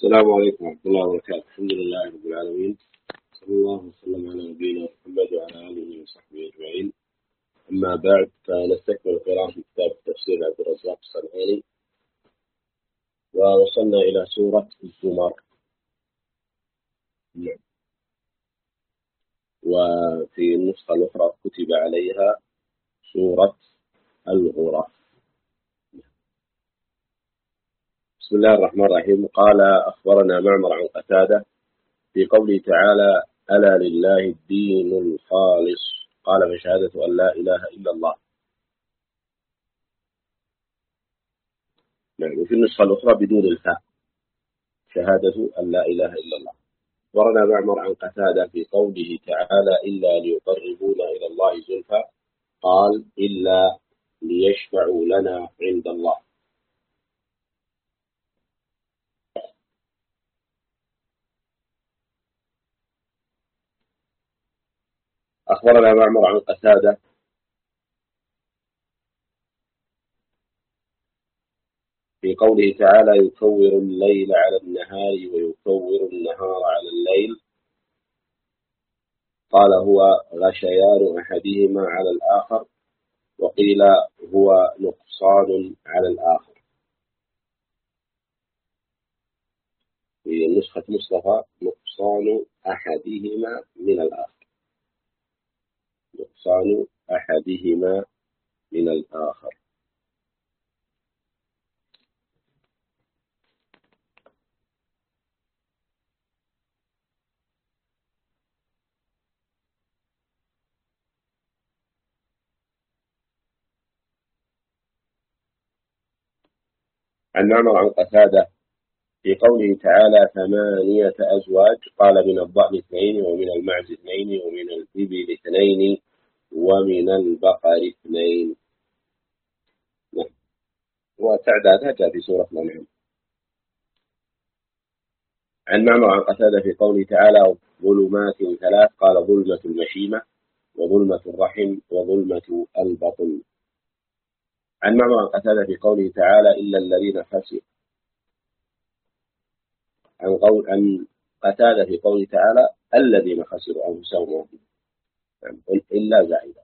السلام عليكم ورحمة الله وبركاته. الحمد لله رب العالمين، صلى الله وسلم على نبينا محمد وعلى آله وصحبه أجمعين. أما بعد، فنستكمل قراءة كتاب تفسير عبد الرزاق الصنعاني، ووصلنا إلى سورة الزمر. وفي النسخة الأخرى كتب عليها سورة الغرف. بسم الله الرحمن الرحيم. قال: أخبرنا معمر عن قتادة في قوله تعالى: ألا لله الدين الخالص، قال: فشهادة أن لا إله إلا الله. وفي النسخة الأخرى بدون الفاء، شهادة أن لا إله إلا الله. أخبرنا معمر عن قتادة في قوله تعالى: إلا ليقربونا إلى الله زلفى، قال: إلا ليشفعوا لنا عند الله. أخبرنا معمر عن قتادة في قوله تعالى: يكور الليل على النهار ويكور النهار على الليل، قال: هو غشيان أحدهما على الآخر، وقيل هو نقصان على الآخر. في نسخة مصطفى: نقصان أحدهما من الآخر، نقصان أحدهما من الآخر. عن معمر عن قتادة في قوله تعالى: 8 أزواج، قال: من الضأن 2 ومن المعز 2 ومن الإبل 2 ومن البقر 2. وتعدادها جاء في سورة الأنعام. عن معمر عن قتادة في قوله تعالى: ظلمات 3، قال: ظلمة المشيمة وظلمة الرحم وظلمة البطن. عن معمر عن قتادة في قوله تعالى: إلا الذين خسروا. عن قتادة في قوله تعالى: الذين خسروا أنفسهم، إلا زائدة،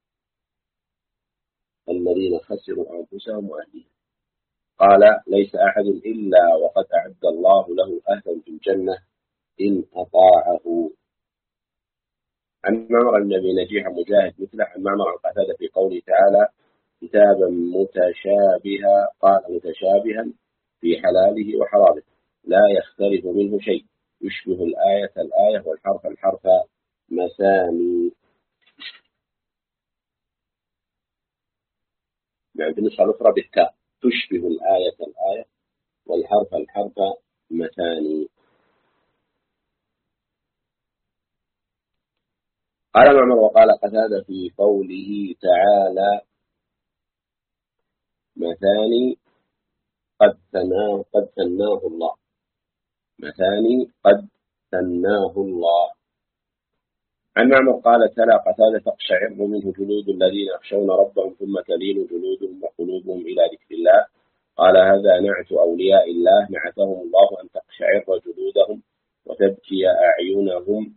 الذين خسروا أنفسهم وأهليهم، قال: ليس أحد إلا وقد أعد الله له أهلا في الجنة إن أطاعه. عن معمر بن أبي نجيح مجاهد مثله. عن معمر عن قتادة في قوله تعالى: كتابا متشابها، قال: متشابها في حلاله وحرامه، لا يختلف منه شيء، يشبه الآية والحرف مثاني. يعني في النسخة الأخرى بالتاء: تشبه الآية والحرف مثاني. قال معمر: وقال قتادة في قوله تعالى: مثاني قد ثناه الله، مثاني قد ثناه الله. عن معمر قال: تلا قتادة: تقشعر منه جلود الذين يخشون ربهم ثم تلين جلودهم وقلوبهم إلى ذكر الله، قال: هذا نعت أولياء الله، نعتهم الله أن تقشعر جلودهم وتبكي أعينهم،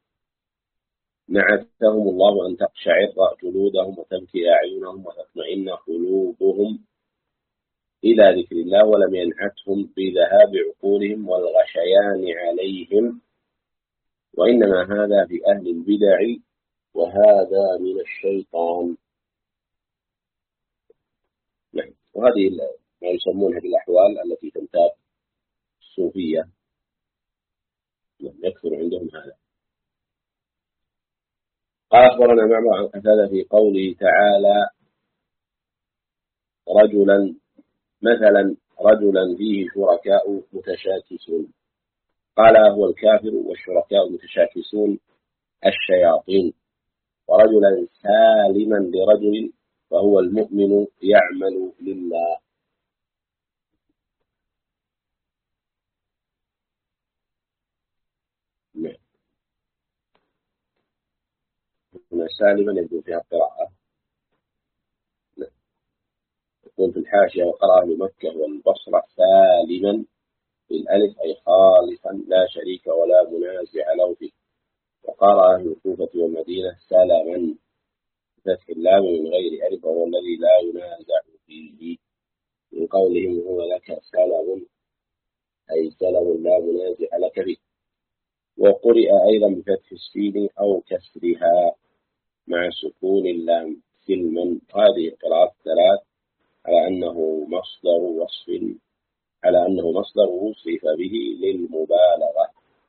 نعتهم الله أن تقشعر جلودهم وتبكي أعينهم وتطمئن قلوبهم إلى ذكر الله، ولم ينعتهم بذهاب عقولهم والغشيان عليهم، وإنما هذا في أهل البدع، وهذا من الشيطان. نعم. وهذه ما يسمونها بالأحوال التي تنتاب الصوفية، يكثر عندهم هذا. قال: أخبرنا معمر عن قتادة في قوله تعالى: رجلا فيه شركاء متشاكسون، قال: هو الكافر والشركاء المتشاكسون الشياطين. ورجلا سالما لرجل، فهو المؤمن يعمل لله. هنا سالما يبدو فيها القراءة. يقول في الحاشية: وقرأ أهل مكة والبصرة سالما بالألف أي خالصا لا شريك ولا منازع له فيه. وقرأ أهل الكوفة والمدينة سلما بفتح اللام من غير ألف وهو الذي لا ينازع فيه، من قولهم هو لك سلم أي سلم لا منازع لك فيه. وقرئ أيضا بفتح السين أو كسرها مع سكون اللام سلما. هذه القراءات الثلاث على أنه مصدر وصف به للمبالغة.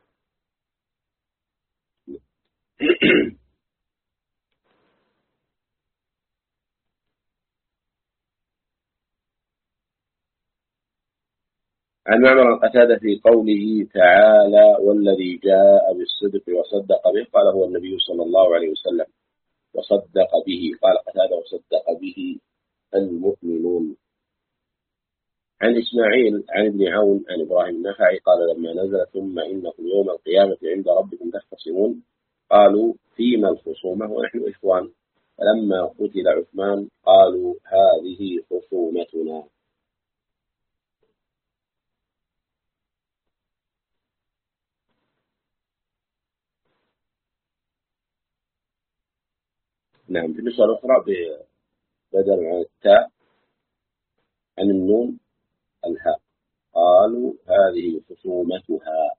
عن معمر قتادة في قوله تعالى والذي جاء بالصدق وصدق به قال هو النبي صلى الله عليه وسلم وصدق به. قال قتادة وصدق به المؤمنون. عن إسماعيل عن ابن عون عن إبراهيم النخعي قال لما نزل ثم إنكم يوم القيامة عند ربكم تختصمون قالوا فيما الخصومة ونحن إخوان. فلما قتل عثمان قالوا هذه خصومتنا. نعم. في النسخة الأخرى بدل عن التاء عن النون الهاء قالوا هذه خصومتها.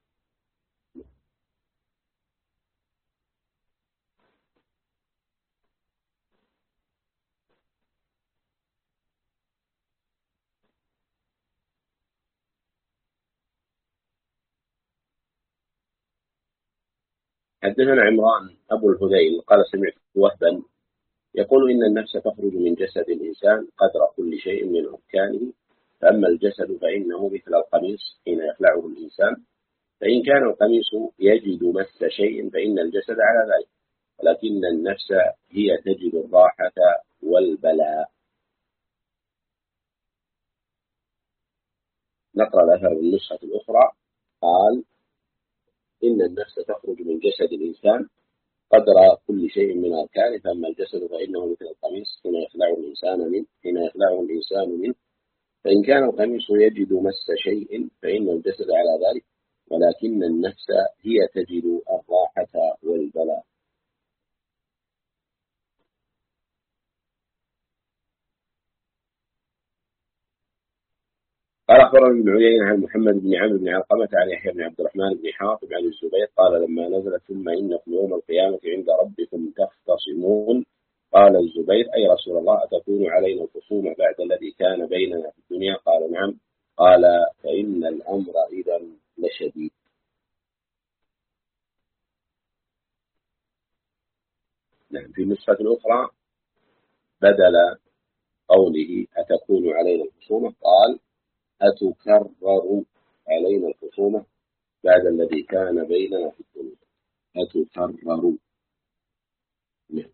حدثنا عمران أبو الهذيل قال سمعت وهبا يقول إن النفس تخرج من جسد الإنسان قدر كل شيء من أركانه، فأما الجسد فإنه مثل القميص حين يخلعه الإنسان، فإن كان القميص يجد مس شيء فإن الجسد على ذلك، ولكن النفس هي تجد الراحة والبلاء. نقرأ الأثر بالنسخة الأخرى. قال إن النفس تخرج من جسد الإنسان قدر كل شيء من أركانه، فأما الجسد فإنه مثل القميص حين يخلعه الإنسان منه، فإن كان القميص يجد مس شيء فإن الجسد على ذلك، ولكن النفس هي تجد الراحة والبلاء. قال أخبرنا ابن عيينة عن محمد بن عمرو بن علقمة عن يحيى بن عبد الرحمن بن حاطب عن الزبير قال لما نزل ثم إنكم يوم القيامة عند ربكم تختصمون قال الزبير أي رسول الله أتكون علينا الخصومة بعد الذي كان بيننا في الدنيا؟ قال نعم. قال فإن الأمر إذا لشديد. نعم. في النسخة الأخرى بدل قوله أتكون علينا الخصومة قال أتكرر علينا الخصومة بعد الذي كان بيننا في الدنيا. أتكرر. نعم.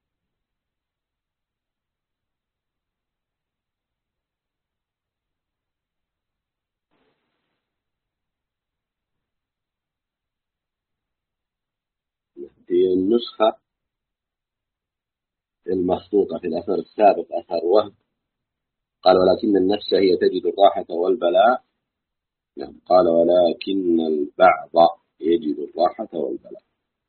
في النسخة المخطوطة في الأثر السابق أثر وهب قال ولكن النفس هي تجد الراحة والبلاء. نعم. قال ولكن البعض يجد الراحة والبلاء.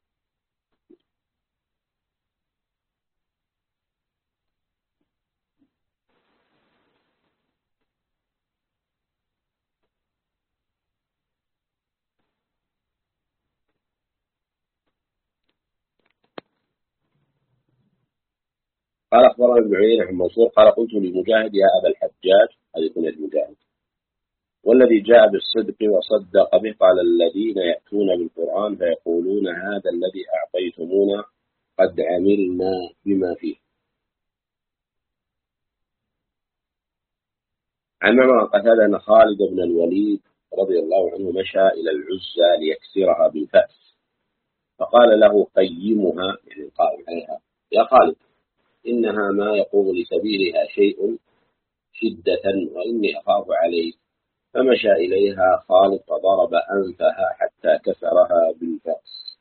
قال أخبرنا ابن عيينة عن منصور قال قلت لمجاهد يا أبا الحجاج، هذه كنية مجاهد، والذي جاء بالصدق وصدق به قال الذين يأتون بالقرآن فيقولون هذا الذي أعطيتمونا قد عملنا بما فيه. عن معمر قتادة أن خالد بن الوليد رضي الله عنه مشى إلى العزى ليكسرها بالفأس، فقال له قيمها يعني القائم عليها يا خالد إنها ما يقوم لسبيلها شيء شدة وإني أخاف عليك، فمشى إليها خالد فضرب أنفها حتى كسرها بالفأس.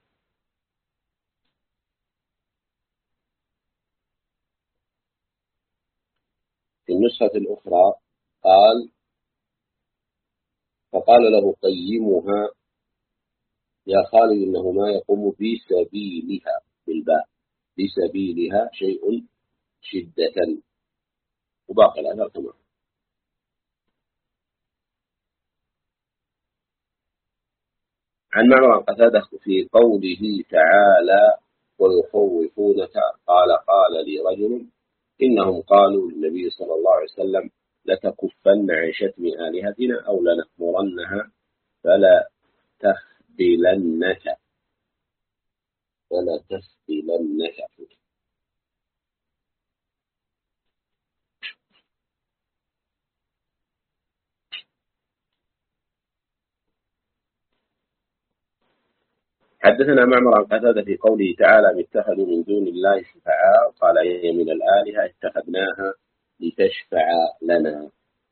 في النسخة الأخرى قال فقال له قيمها يا خالد إنه ما يقوم بسبيلها بالباء، بسبيلها شيء شدة. وباقي الأثر كما عن معمر قتادة في قوله تعالى ويخوفونك قال لي رجل إنهم قالوا للنبي صلى الله عليه وسلم لتكفن عن شتم آلهتنا أو لنأمرنها فلا تخبلنك ولا تخبلنك. حدثنا معمر عن قتادة في قوله تعالى اتخذوا من دون الله شفعاء قال هي من الآلهة اتخذناها لتشفع لنا.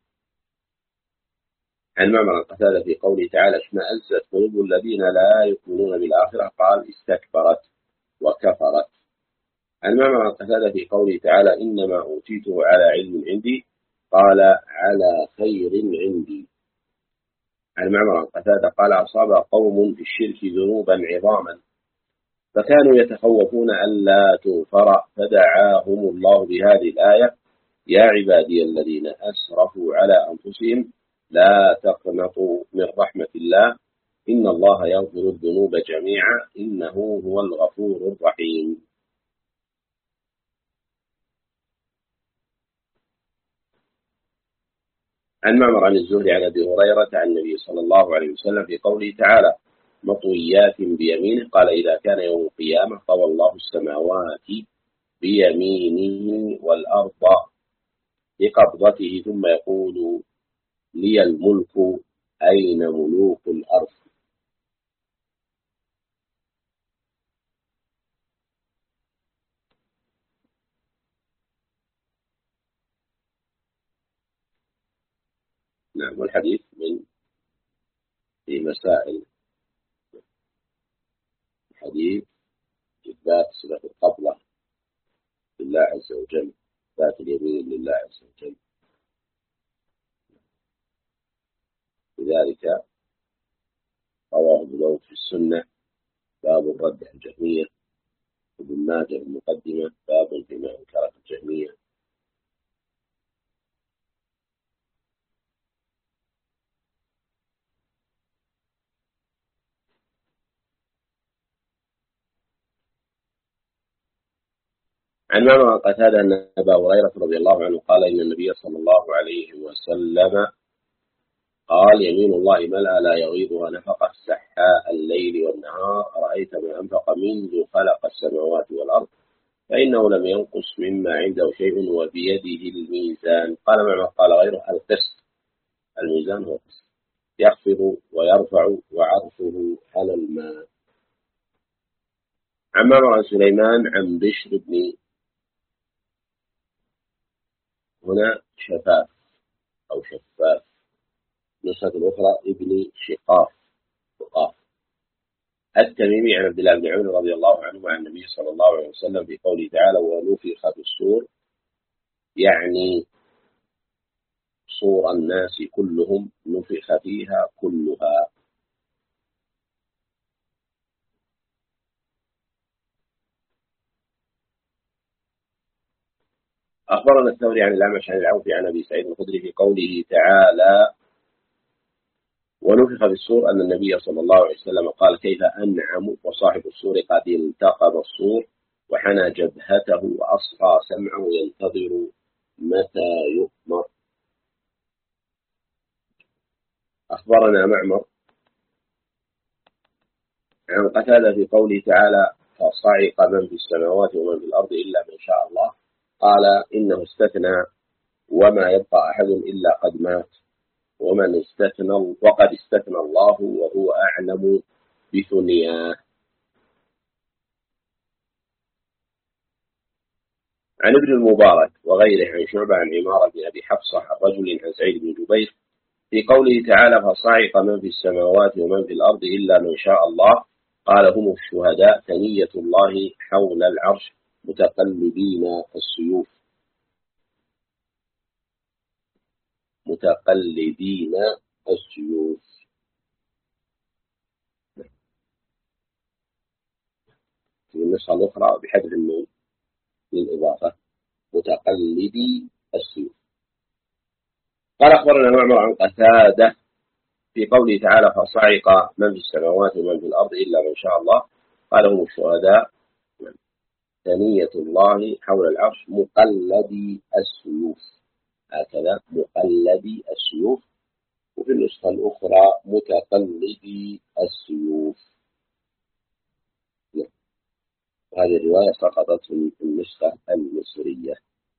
عن معمر عن قتادة في قوله تعالى اشمأزت قلوب الذين لا يؤمنون بالآخرة قال استكبرت وكفرت. عن معمر عن قتادة في قوله تعالى إنما أوتيته على علم عندي قال على خير عندي. عن معمر عن قتادة قال أصاب قوم في الشرك ذنوبا عظاما فكانوا يتخوفون ألا تغفر فدعاهم الله بهذه الآية يا عبادي الذين أسرفوا على أنفسهم لا تقنطوا من رحمة الله إن الله يغفر الذنوب جميعا إنه هو الغفور الرحيم. عن معمر عن الزهري عن أبي هريرة عن النبي صلى الله عليه وسلم في قوله تعالى مطويات بيمينه قال إذا كان يوم القيامة طوى الله السماوات بيمينه والأرض بقبضته ثم يقول لي الملك أين ملوك الأرض. نعم. والحديث في مسائل الحديث إثبات صفة القبضة لله عز وجل، ذات اليمين لله عز وجل. لذلك رواه ابن داود في السنة باب الرد عن الجهمية، وابن ماجه المقدمة باب فيما أنكره الجهمية. عن معمر قتادة أن أبا هريرة رضي الله عنه قال إن النبي صلى الله عليه وسلم قال يمين الله ملأ لا يغيضها نفقة سحاء الليل والنهار رأيت ما أنفق منذ خلق السماوات والأرض فإنه لم ينقص مما عنده شيء وبيده الميزان. قال معمر قال غيره القسط، الميزان هو القسط يخفض ويرفع وعرشه على الماء. عن معمر عن سليمان عن بشر بن هنا شفاف أو شفاف، نسخة الأخرى ابن شقاف التميمي عن عبد الله بن عمر رضي الله عنه عن النبي صلى الله عليه وسلم في قوله تعالى ونفخ في الصور يعني صور الناس كلهم نفخ فيها كلها. أخبرنا الثوري عن الأعمش عن العوفي عن أبي سعيد الخدري في قوله تعالى ونفخ في الصور أن النبي صلى الله عليه وسلم قال كيف أنعم وصاحب الصور قد التقم الصور وحنى جبهته وأصغى سمعه ينتظر متى يؤمر. أخبرنا معمر عن قتادة في قوله تعالى فصعق من في السماوات ومن في الأرض إلا من شاء الله قال إنه استثنى وما يبقى أحد إلا قد مات ومن استثنى وقد استثنى الله وهو أعلم بثنياه. عن ابن المبارك وغيره عن شعبة عن عمارة بن أبي حفصة عن رجل عن سعيد بن جبير في قوله تعالى فصعق من في السماوات ومن في الأرض إلا من شاء الله قال هم الشهداء ثنية الله حول العرش متقلبين السيوف متقلبين السيوف. النسخة الأخرى بحذف النون للإضافة متقلدي السيوف. قال أخبرنا معمر عن قتادة في قوله تعالى فصعق من في السماوات ومن في الأرض إلا من شاء الله قال هم الشهداء ثنية الله حول العرش مقلدي السيوف، هكذا مقلدي السيوف، وفي النسخة الأخرى متقلدي السيوف. هذه الرواية سقطت في النسخة المصرية.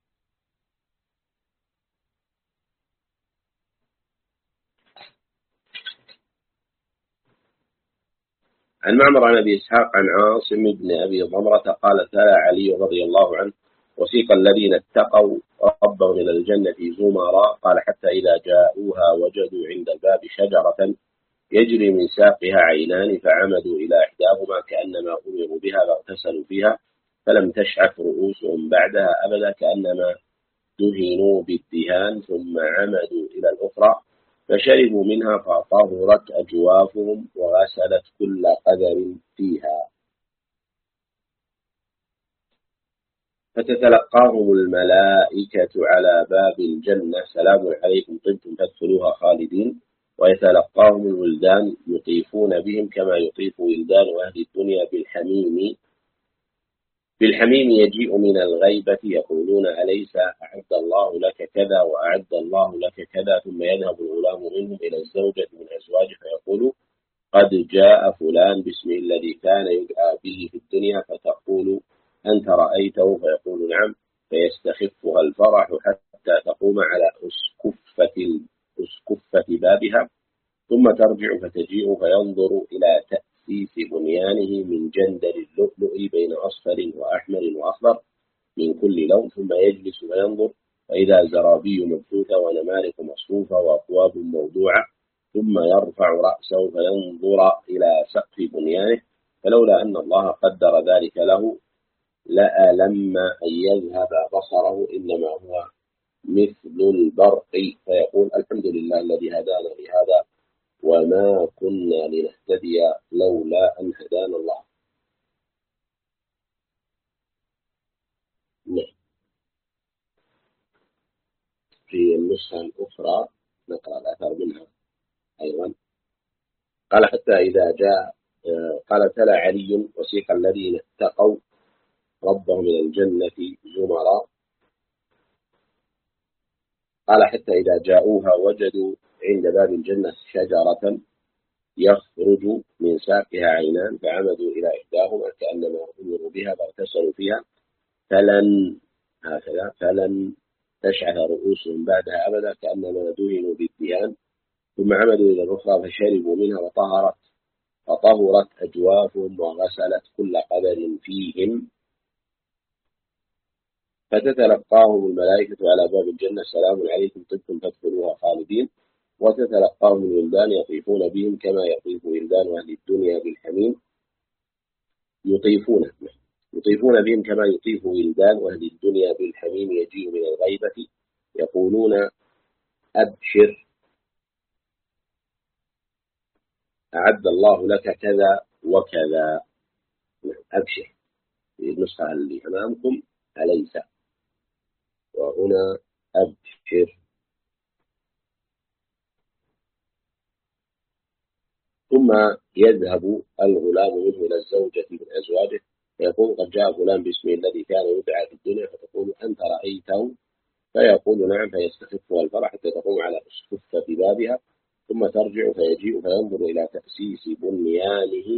عن معمر عن أبي إسحاق عن عاصم بن أبي ضمرة قال تلا علي رضي الله عنه وسيق الذين اتقوا ربهم إلى الجنة زمرا قال حتى إذا جاءوها وجدوا عند الباب شجرة يجري من ساقها عينان فعمدوا إلى إحداهما كأنما أمروا بها فاغتسلوا فيها فلم تشعث رؤوسهم بعدها أبدا كأنما دهنوا بالدهان ثم عمدوا إلى الأخرى فشربوا منها فطهرت أجوافهم وغسلت كل قدر فيها فتتلقاهم الملائكة على باب الجنة سلام عليكم طبتم فادخلوها خالدين ويتلقاهم الولدان يطيفون بهم كما يطيف ولدان أهل الدنيا بالحميم يجيء من الغيبة يقولون أليس أعد الله لك كذا وأعد الله لك كذا ثم يذهب الغلام منهم إلى الزوجة من أزواجه فيقول قد جاء فلان باسمه الذي كان يدعى به في الدنيا فتقول أنت رأيته فيقول نعم فيستخفها الفرح حتى تقوم على أسكفة بابها ثم ترجع فتجيء فينظر إلى تأسيس بنيانه من جندل اللؤلؤ بين أصفر وأحمر وأخضر من كل لون ثم يجلس فينظر فإذا زرابي مبثوثة ونمارق مصفوفة وأكواب موضوعة ثم يرفع رأسه فينظر إلى سقف بنيانه فلولا أن الله قدر ذلك له لألم أن يذهب بصره إنما هو مثل البرق فيقول الحمد لله الذي هدانا لهذا وما كنا لنهتدي لولا أن هدانا الله. في النسخة الأخرى نقرأ الأثر منها أيضا قال حتى إذا جاء قال تلا علي وسيق الذين اتقوا ربهم من الجنة زمرا قال حتى إذا جاءوها وجدوا عند باب الجنة شجرة يخرج من ساقها عينان فعمدوا إلى إحداهما كأنما أمروا بها فاغتسلوا فيها فلن تشعث رؤوسهم بعدها أبدا كأنما دهنوا بالدهان ثم عمدوا إلى الأخرى فشربوا منها وطهرت أجوافهم وغسلت كل قدر فيهم فتتلقاهم الملائكة على باب الجنة سلام عليكم طبتم فادخلوها خالدين وتتلقاهم الولدان يطيفون بهم كما يطيف ولدان أهل الدنيا بالحميم يطيفون بهم كما يطيف ولدان أهل الدنيا بالحميم يجيء من الغيبة يقولون أبشر أعد الله لك كذا وكذا. أبشر في النسخة اللي أمامكم أليس وهنا أبشر. ثم يذهب الغلام منه إلى الزوجة من أزواجه فيقول قد جاء فلان باسمه الذي كان يدعى في الدنيا فتقول أنت رأيته فيقول نعم فيستخفها الفرح حتى تقوم على أسكفة بابها ثم ترجع فيجيء فينظر إلى تأسيس بنيانه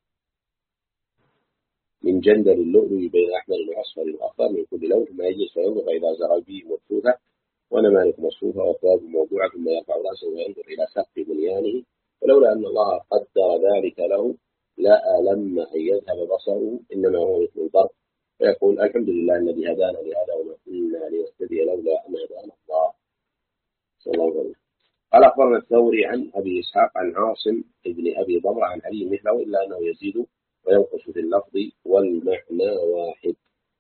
من جندل اللؤلؤ بين أحمر وأصفر وأخضر من كل لون ثم يجلس فينظر فإذا زرابي مبثوثة ونمارق مصفوفة وأكواب موضوعة ثم يرفع رأسه وينظر إلى سقف بنيانه فلولا أن الله قدر ذلك له لألم أن يذهب بصره إنما هو مثل البرق فيقول الحمد لله الذي هدانا لهذا وما كنا لنهتدي لولا أن هدانا الله. صلى الله عليه وسلم. قال أخبرنا الثوري عن أبي إسحاق عن عاصم ابن أبي ضمرة عن علي مثله إلا أنه يزيد وينقص في اللفظ والمعنى واحد.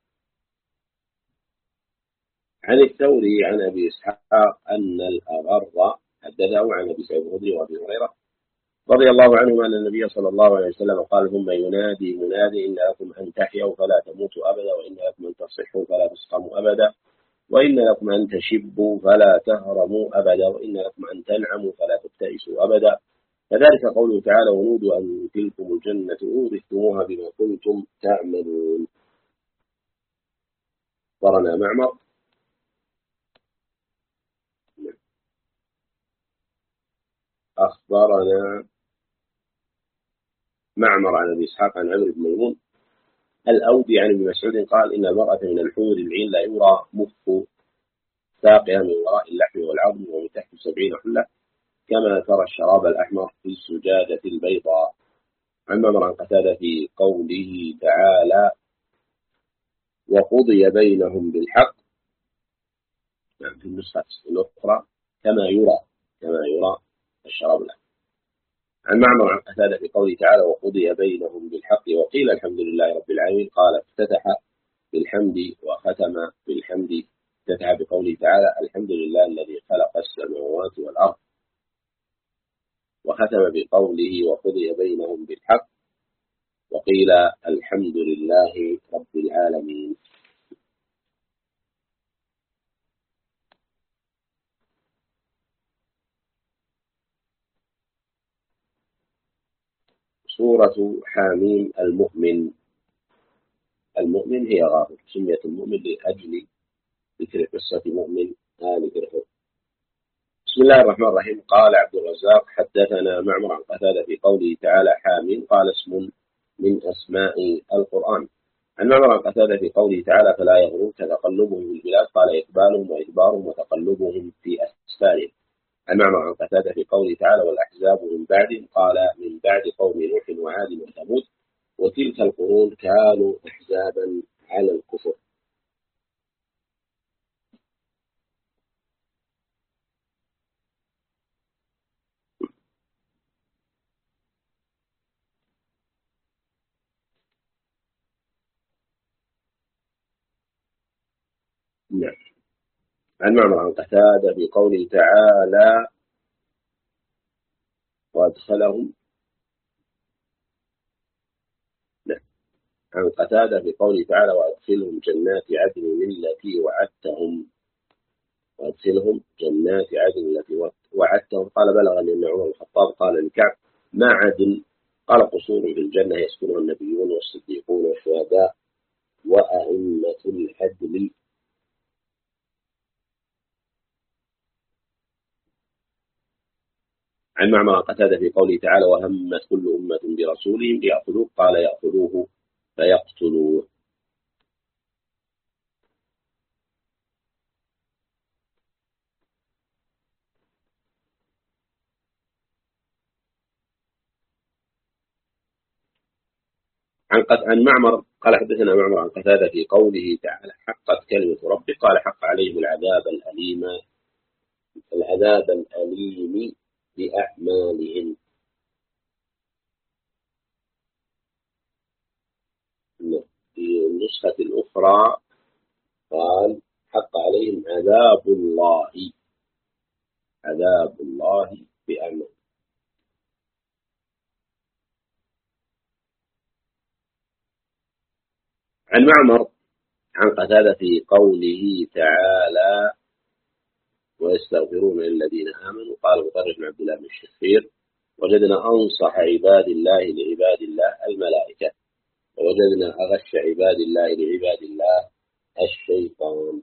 عن الثوري عن أبي إسحاق أن الأغر حدثه عن أبي سعيد الخدري وأبي هريرة رضي الله عنهم أن النبي صلى الله عليه وسلم قال ثم ينادي منادي إن لكم أن تحيوا فلا تموتوا أبدا وإن لكم أن تصحوا فلا تسقموا أبدا وإن لكم أن تشبوا فلا تهرموا أبدا وإن لكم أن تنعموا فلا تبتئسوا أبدا. فذلك قوله تعالى ونودوا أن تلكم الجنة أورثتموها بما كنتم تعملون. أخبرنا معمر عن أبي إسحاق عن عمرو بن ميمون الأودي عن ابن مسعود قال إن المرأة من الحور العين لا يرى مخ ساقها من وراء اللحم والعظم ومن تحت 70 حلة كما ترى الشراب الأحمر في الزجاجة البيضاء. عن معمر عن قتادة في قوله تعالى وقضي بينهم بالحق في النسخة الأخرى كما يرى الشراب الأحمر. عن معمر عن قتادة في قوله تعالى وقضي بينهم بالحق وقيل الحمد لله رب العالمين قال افتتح بالحمد وختم بالحمد. افتتح بقوله تعالى الحمد لله الذي خلق السماوات والأرض وختم بقوله وقضي بينهم بالحق وقيل الحمد لله رب العالمين. سورة حاميم المؤمن هي غافر سميت المؤمن لأجل ذكر قصة مؤمن آل فرعون. بسم الله الرحمن الرحيم. قال عبد الرزاق حدثنا معمر عن قتادة في قوله تعالى حاميم قال اسم من أسماء القرآن. عن معمر عن قتادة في قوله تعالى فلا يغررك تقلبهم في البلاد قال إقبالهم وإدبارهم وتقلبهم في أسفارهم. عن معمر عن قتادة في قوله تعالى والأحزاب من بعدهم قال من بعد قوم نوح وعاد وثمود وتلك القرون كانوا أحزابا على الكفر. نعم. عن معمر عن قتادة في قوله تعالى وأدخلهم نعم. عن قتادة في قوله تعالى وأدخلهم جنات عدن التي وعدتهم قال بلغني أن عمر الخطاب قال لكعب ما عدن قال قصور في الجنة يسكنها النبيون والصديقون والشهداء وأئمة العدل. عن معمر قتادة في قوله تعالى وهمت كل أمة برسولهم ليأخذوه قال يأخذوه فيقتلوه. عن معمر قال حدثنا معمر عن قتادة في قوله تعالى حقت كلمة ربك قال حق عليهم العذاب الأليم بأعمالهم. في النسخة الأخرى قال حق عليهم عذاب الله بأعمالهم. عن معمر عن قتادة في قوله تعالى ويستغفرون للذين آمنوا قال مطرف بن عبد الله بن الشخير وجدنا أنصح عباد الله لعباد الله الملائكة ووجدنا أغش عباد الله لعباد الله الشيطان.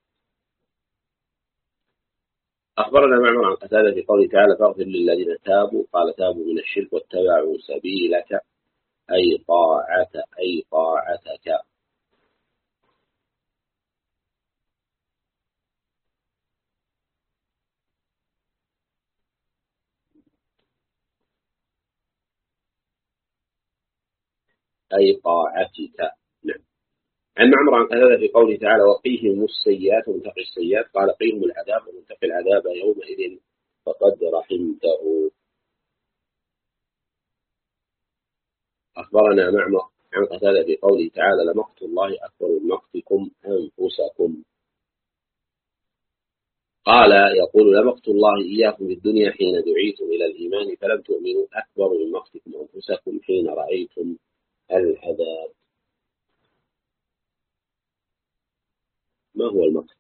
أخبرنا معمر عن قتادة في قوله تعالى فاغفر للذين تابوا قال تابوا من الشرك واتبعوا سبيلك أي طاعتك. نعم. عن معمر عن قتادة في قوله تعالى وقيهم السيئات ومنتقي السيئات قال قيهم العذاب ومنتقي العذاب يومئذ فقد رحمته. أخبرنا معمر عن قتادة في قوله تعالى لمقت الله أكبر من مقتكم أنفسكم قال يقول لمقت الله إياكم في الدنيا حين دعيتم إلى الإيمان فلم تؤمنوا أكبر من مقتكم أنفسكم حين رأيتم العذاب. ما هو المقت؟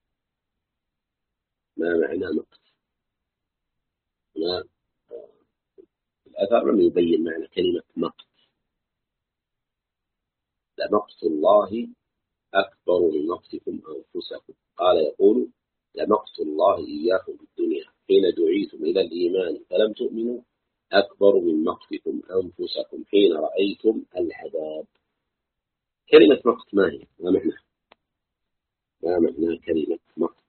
ما معنى مقت؟ ما الأثر لم يبين معنى كلمة مقت. لمقت الله أكبر من مقتكم أنفسكم. قال يقول لمقت الله إياكم في الدنيا حين دعيتم إلى الإيمان فلم تؤمنوا أكبر من مقتكم أنفسكم حين رأيتم العذاب. كلمة مقت ما هي؟ ما معنى؟ ما معنى كلمة مقت؟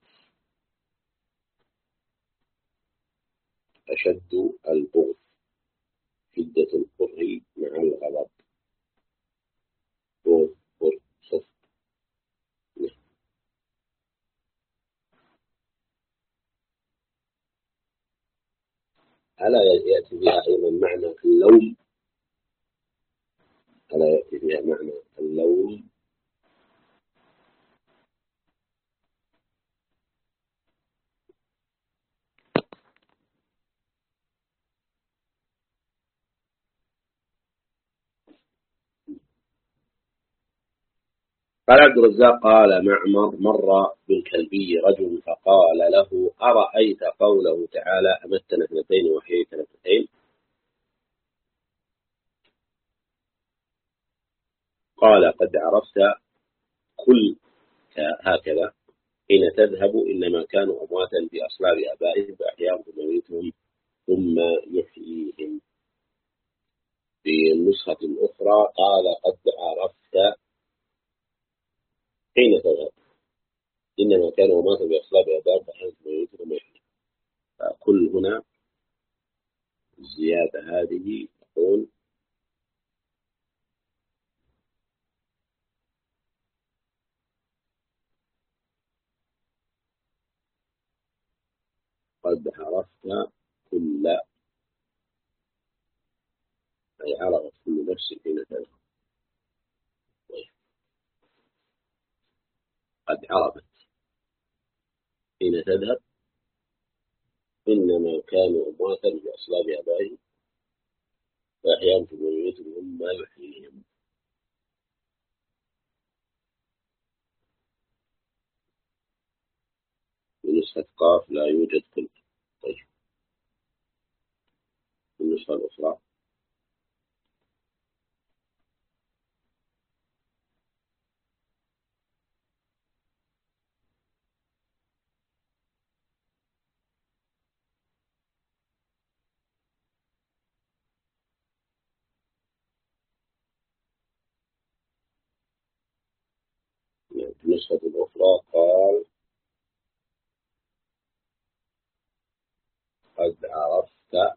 أشد البغض، شدة الكره مع الغضب. بغض صف. ألا يأتي بها أيضا معنى اللوم؟ ألا يأتي بها معنى اللوم؟ قال عبد الرزاق قال معمر مر بالكلبي رجل فقال له أرأيت قوله تعالى أمتنا اثنتين وأحييتنا اثنتين؟ قال قد عرفت كل هكذا حين تذهب إنما كانوا أمواتا في أصلاب آبائهم فأحياهم ويميتهم ثم يحييهم. في النسخة الأخرى قال قد عرفت حين تذهب إنما كانوا أمواتا في أصلاب آبائهم فأحياهم ويميتهم ثم يحييهم. فكل هنا الزيادة هذه تقول قد عرفت كل، أي عرفت كل نفس حين تذهب. قد عرفت حين تذهب إنما كانوا أمواتا في أصلاب آبائهم فأحياهم ثم يميتهم ثم يحييهم. في نسخة قاف لا يوجد كل. طيب في النسخة الأخرى يعني في النسخة الأخرى قال قد عرفت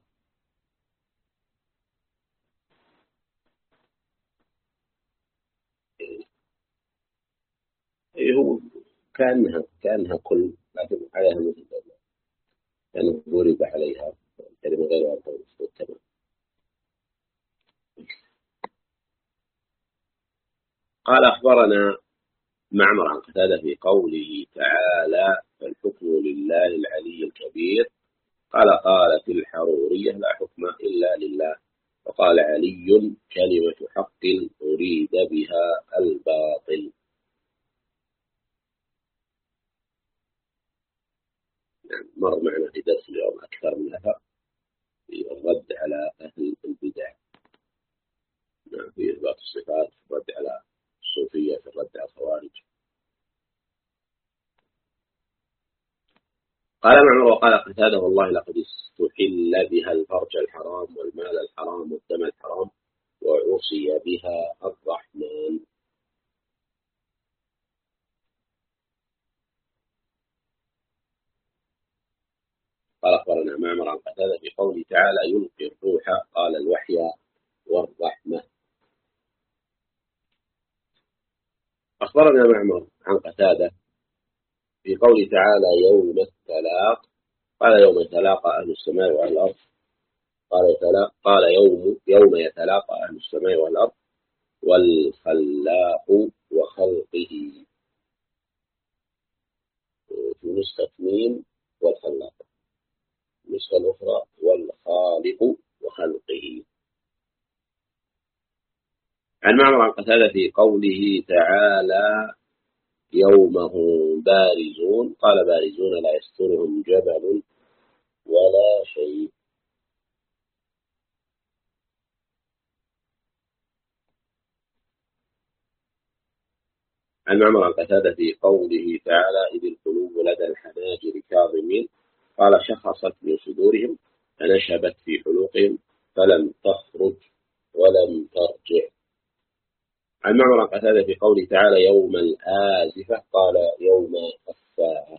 هو كأنها كل، لكن عليها مثل كأنه ضرب عليها كلمة غير واضحة تمام. قال أخبرنا معمر عن قتادة في قوله تعالى فالحكم لله العلي الكبير. قالت الحرورية لا حكم إلا لله. وقال علي كلمة حق أريد بها الباطل. يعني مر معنا في درس اليوم أكثر من أثر في الرد على أهل البدع. نعم في إثبات الصفات، في الرد على الصوفية، في الرد على الخوارج. قال معمر وقال قتادة والله لقد استحل بها الفرج الحرام والمال الحرام والدم الحرام وعصي بها الرحمن. قال أخبرنا معمر عن قتادة في قوله تعالى يلقي الروح قال الوحي والرحمة. أخبرنا معمر عن قتادة في قوله تعالى يوم التلاق قال يوم يتلاقى أهل السماء والأرض. قال يوم يتلاقى أهل السماء والأرض والخلاق وخلقه. في نسخة ميم والخلاق. النسخة الأخرى والخالق وخلقه. عن معمر عن قتادة في قوله تعالى يوم هم بارزون قال بارزون لا يسترهم جبل ولا شيء. عن معمر عن قتادة في قوله تعالى إذ القلوب لدى الحناجر كاظمين قال شخصت من صدورهم فنشبت في حلوقهم فلم تخرج ولم ترجع. عن معمر عن قتادة في قوله تعالى يوم الآزفة قال يوم الساعة.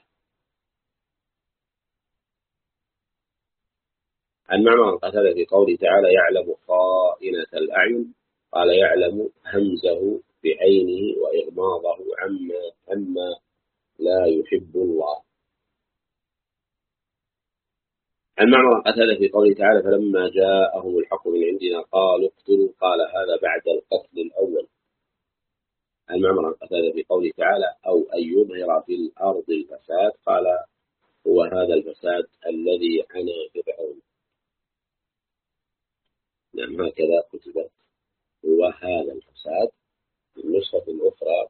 عن معمر عن قتادة في قوله تعالى يعلم خائنة الأعين قال يعلم همزه بعينه وإغماضه عما لا يحب الله. عن معمر عن قتادة في قوله تعالى فلما جاءهم الحق من عندنا قالوا اقتلوا قال هذا بعد القتل الأول. عن معمر عن قتادة في قوله تعالى أو أن يظهر في الأرض الفساد قال هو هذا الفساد الذي عنا فرعون. نعم هكذا كتبت هو هذا الفساد. في النسخة الأخرى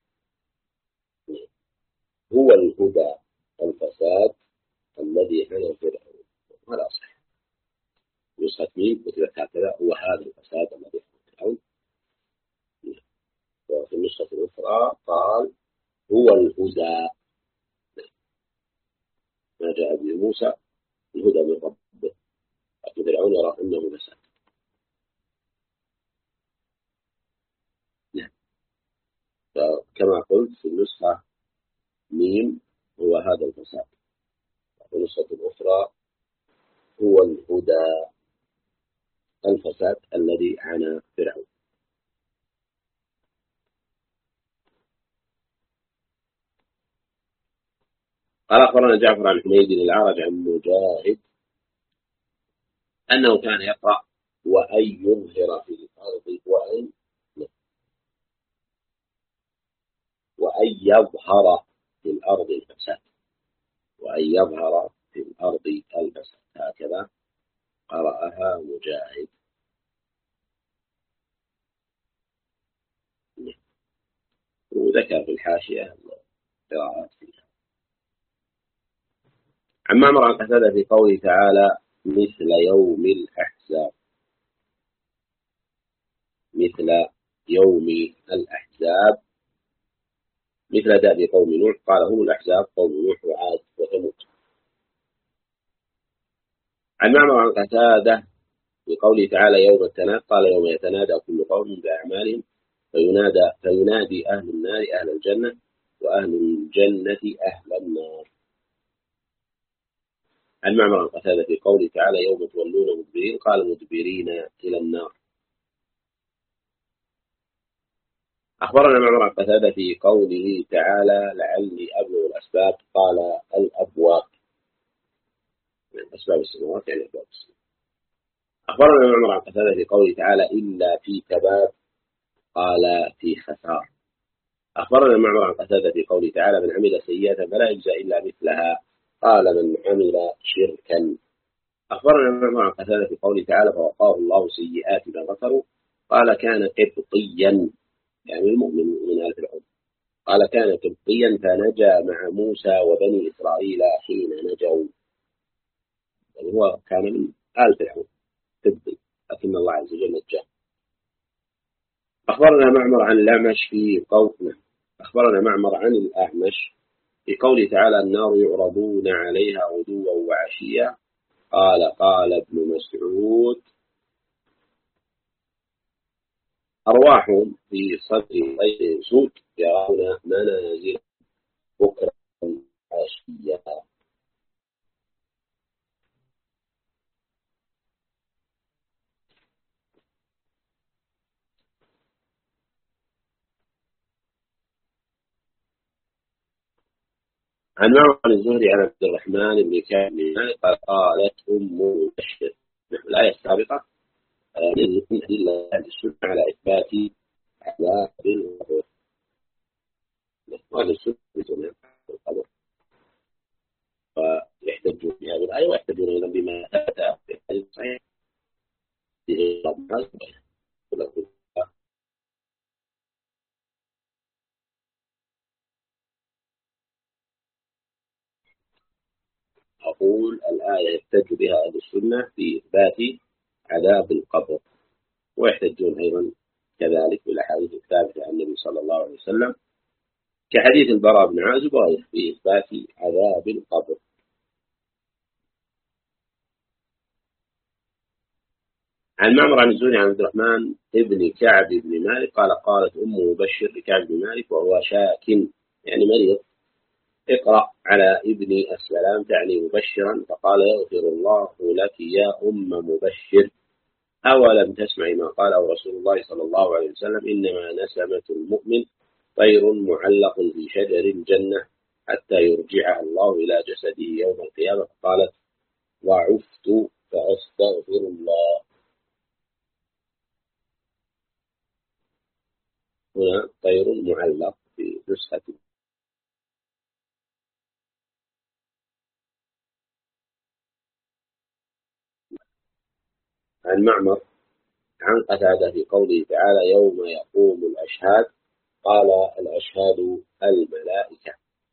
هو الهدى الفساد الذي عنا فرعون. هذا صح. نسخة مين كتبت هكذا هو هذا الفساد الذي عنا فرعون. وفي النسخة الأخرى قال هو الهدى ما جاء به موسى الهدى من ربه لكن فرعون يرى أنه فساد. كما قلت في النسخة ميم هو هذا الفساد. في النسخة الأخرى هو الهدى الفساد الذي عنا فرعون. قال أخبرنا جعفر عن حميد الأعرج عن مجاهد أنه كان يقرأ وأن يظهر في الأرض وأن يظهر في الأرض الفساد وأن يظهر في الأرض الفساد هكذا قرأها مجاهد. وذكر في الحاشية القراءات فيها. عن معمر عن قتادة في قوله تعالى مثل يوم الأحزاب مثل يوم الأحزاب مثل دأب قوم نوح قال هم الأحزاب قوم نوح وعاد وثمود. عن معمر عن قتادة في قوله تعالى يوم التناد قال يوم يتنادى كل قوم بأعمالهم فينادي أهل النار أهل الجنة وأهل الجنة أهل النار. عن معمر عن قتادة في قوله تعالى يوم تولون مدبرين قال مدبرين إلى النار. أخبرنا معمر عن قتادة في قوله تعالى لعلي أبلغ الأسباب قال الأبواب من أسباب السماوات يعني أبواب السماوات. أخبرنا معمر عن قتادة في قوله تعالى إلا في كباب قال في خسار. أخبرنا معمر عن قتادة في قوله تعالى من عمل سيئة فلا يجزى إلا مثلها قال من عمل شركا. أخبرنا معمر عن قتادة في قوله تعالى فوقاه الله سيئات ما ذكروا قال كان قبطيا يعني المؤمن من آل فرعون قال كان قبطيا فنجا مع موسى وبني إسرائيل حين نجوا يعني هو كان من آل فرعون قبطي لكن الله عز وجل نجاه. أخبرنا معمر عن الأعمش في قولنا أخبرنا معمر عن الأعمش في قوله تعالى النار يعرضون عليها غدوا وعشيا قال ابن مسعود أرواحهم في صدر غير سود يرون منازل بكرة عشيا. عن معمر الزهري عن عبد الرحمن بن كعب بن مالك قالت أم بشر الآية السابقة من أدلة أهل السنة على إثبات عذاب القبر. أهل السنة يثبتون القبر ويحتجون بهذه الآية ويحتجون أيضا بما أتى في الحديث الصحيح. أقول الآية يحتج بها أهل السنة في إثبات عذاب القبر، ويحتجون أيضا كذلك بالأحاديث الثابتة عن النبي صلى الله عليه وسلم كحديث البراء بن عازب وغيره في إثبات عذاب القبر. عن معمر عن الزهري عن عبد الرحمن ابن كعب بن مالك قال قالت أم مبشر لكعب بن مالك وهو شاك يعني مريض: اقرأ على ابن السلام تعني مبشرا، فقال: يغفر الله لك يا أم مبشر، أولم تسمعي ما قاله رسول الله صلى الله عليه وسلم: إنما نسمة المؤمن طير معلق في شجر الجنة حتى يرجعها الله إلى جسده يوم القيامة. قالت: وعفت فأستغفر الله. هنا طير معلق في نسخة. عن معمر عن قتادة في قوله تعالى: يوم يقوم الأشهاد، قال: الأشهاد الملائكة.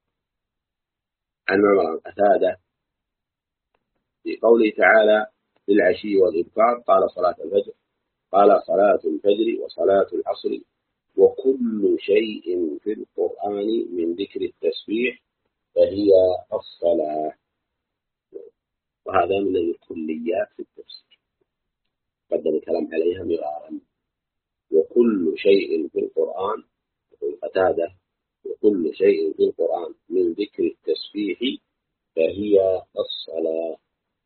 عن معمر عن قتادة في قوله تعالى: بالعشي والإبكار، قال: صلاة الفجر، قال: صلاة الفجر وصلاة العصر وكل شيء في القرآن من ذكر التسبيح فهي الصلاة. وهذا من الكليات في التفسير قدم الكلام عليها مرارا. وكل شيء في القرآن، يقول قتادة: وكل شيء في القرآن من ذكر التسبيح فهي الصلاة.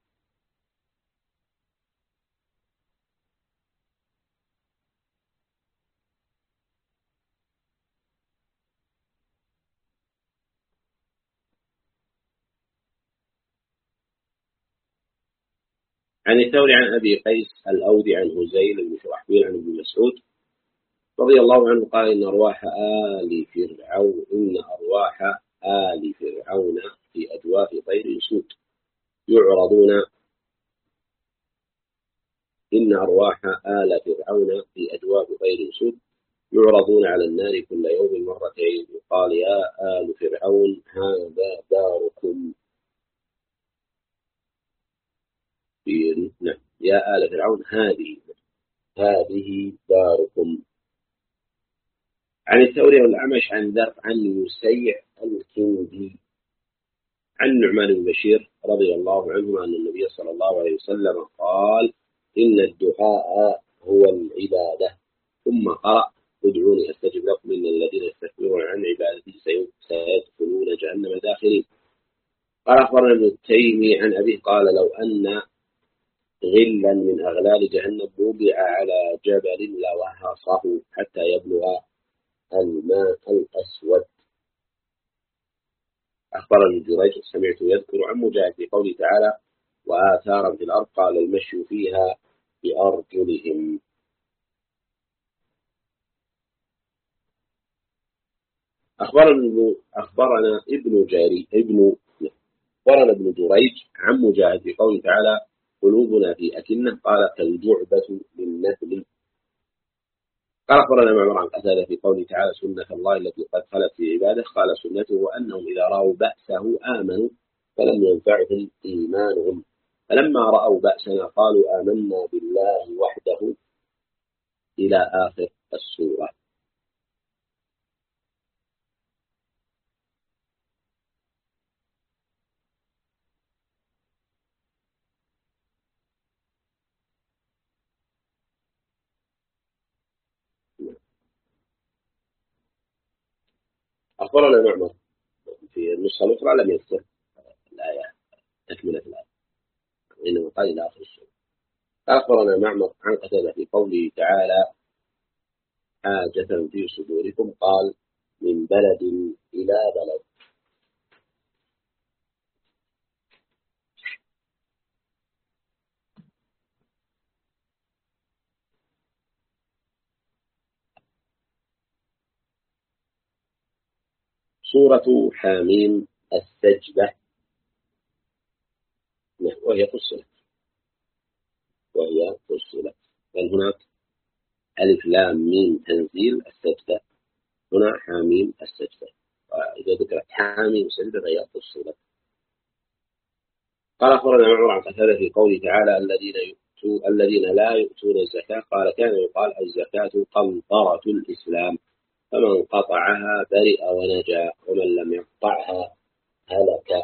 عن الثوري عن أبي قيس الأودي عن هزيل بن شرحبيل عن ابن مسعود رضي الله عنه قال: إن أرواح آل فرعون في أجواف طير سود يعرضون إن أرواح آل فرعون في أجواف طير سود يعرضون على النار كل يوم مرتين، يقال: يا آل فرعون هذا داركم. نعم، يا آل فرعون هذه داركم. عن الثوري والأعمش عن ذر عن يسيع الكندي عن نعمان بن بشير رضي الله عنهما أن النبي صلى الله عليه وسلم قال: إن الدعاء هو العبادة. ثم قرأ: ادعوني أستجب لكم إن الذين يستكبرون عن عبادتي سيدخلون جهنم داخلين. قال: أخبرنا ابن التيمي عن أبيه قال: لو أن غلا من أغلال جهنم وضع على جبل لوهصه حتى يبلغ الماء الأسود. أخبرني جريج سمعت يذكر عن مجاهد في قوله تعالى: وآثارا في الأرض، قال: المشي فيها بأرجلهم. أخبرنا ابن جريج عن مجاهد في قوله تعالى: قلوبنا في أكنة، قال: كالجعبة للنخل. قال: أخبرنا معمر عن قتادة في قوله تعالى: سنة الله التي قد خلت في عباده، قال: سنته أنهم إذا رأوا بأسه آمنوا فلم ينفعهم إيمانهم، فلما رأوا بأسنا قالوا آمنا بالله وحده إلى آخر السورة. أخبرنا معمر في النسخة الأخرى لم يذكر الآية تكملة الآية، إنما قال إلى آخر السورة. أخبرنا معمر عن قتادة في قوله تعالى: حاجة في صدوركم، قال: من بلد إلى بلد. سورة حاميم السجدة. نعم وهي فصلت، لأن هناك ألف لام ميم تنزيل السجدة، هنا حاميم السجدة، وإذا ذكرت حاميم السجدة فهي فصلت. قال أخبرنا معمر عن قتادة في قوله تعالى الذين لا يؤتون الزكاة، قال كان يقال الزكاة قنطرة الإسلام، فمن قطعها برئ ونجا، ومن لم يقطعها هلك.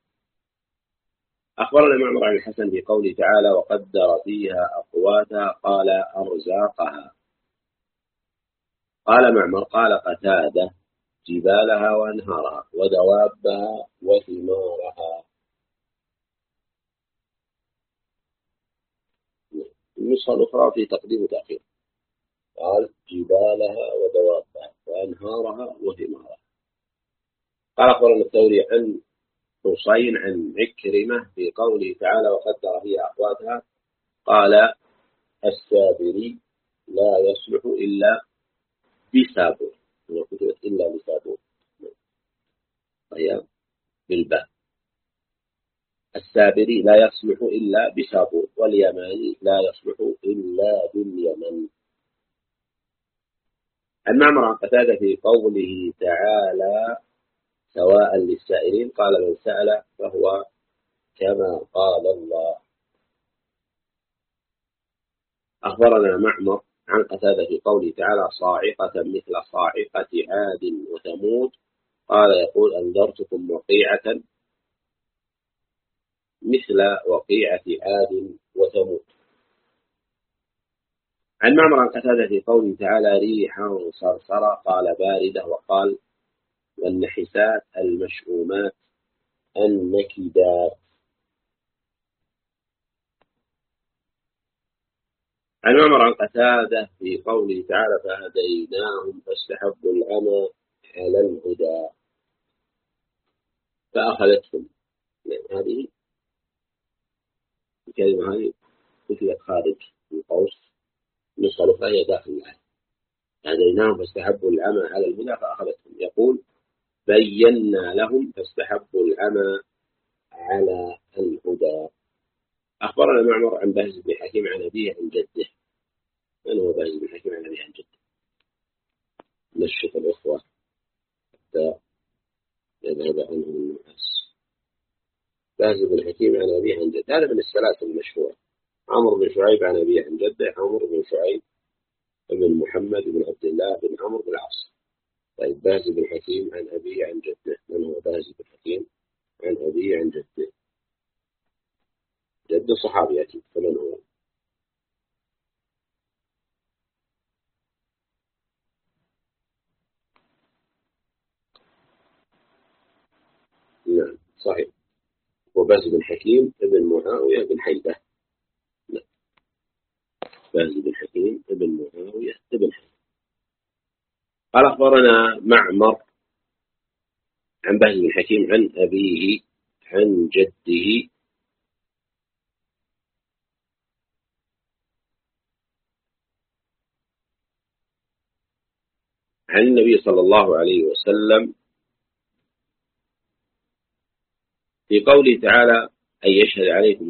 أخبرنا معمر عن الحسن في قوله تعالى وقدر فيها أقواتها، قال أرزاقها. قال معمر قال قتادة جبالها وأنهارها ودوابها وثمارها. النسخة الأخرى في تقديم وتأخير، قال جبالها ودوابها وأنهارها وثمارها. قال أخبرنا الثوري عن حسين عن عكرمة في قوله تعالى وقدر فيها أقواتها، قال السابري لا يصلح إلا بسابور، كتبت إلا بسابور طيب بالباء. السابري لا يصلح إلا بسابور، واليماني لا يصلح إلا باليمن. عن معمر عن قتادة في قوله تعالى سواء للسائلين، قال من سأل فهو كما قال الله. أخبرنا معمر عن قتادة في قوله تعالى صاعقة مثل صاعقة عاد وثمود، قال يقول أنذرتكم وقيعة مثل وقيعة عاد وثمود. عن معمر عن قتادة في قوله تعالى ريحا صرصرة، قال باردة، وقال والنحسات المشؤومات النكدات. عن معمر عن قتادة في قوله تعالى فهديناهم فاستحبوا العمى على الهدى فأخذتهم. هذه الكلمة هذه كتبت خارج القوس، نسخة الأخرى هي داخل الآية. هديناهم فاستحبوا العمى على الهدى فأخذتهم، يقول بينا لهم فاستحبوا العمى على الهدى. أخبرنا معمر عن بهز بن حكيم عن أبيه عن جده. من هو بهز بن حكيم عن أبيه عن جده؟ نشف الأخوة حتى يذهب عنهم الناس. بهز بن حكيم عن أبيه عن جده، هذا من السلاسل المشهورة. عمرو بن شعيب عن أبيه عن جده، عمرو بن شعيب بن محمد بن عبد الله بن عمرو بن العاص. طيب بهز بن حكيم عن أبيه عن جده، من هو بهز بن حكيم عن أبيه عن جده؟ جد صحابي أكيد، فمن هو؟ نعم صحيح، وبهز بن حكيم ابن معاوية بن حيدة. نعم بهز بن حكيم ابن معاوية ابن حيدة. قال أخبرنا معمر عن بهز بن حكيم عن أبيه عن جده عن النبي صلى الله عليه وسلم في قوله تعالى أن يشهد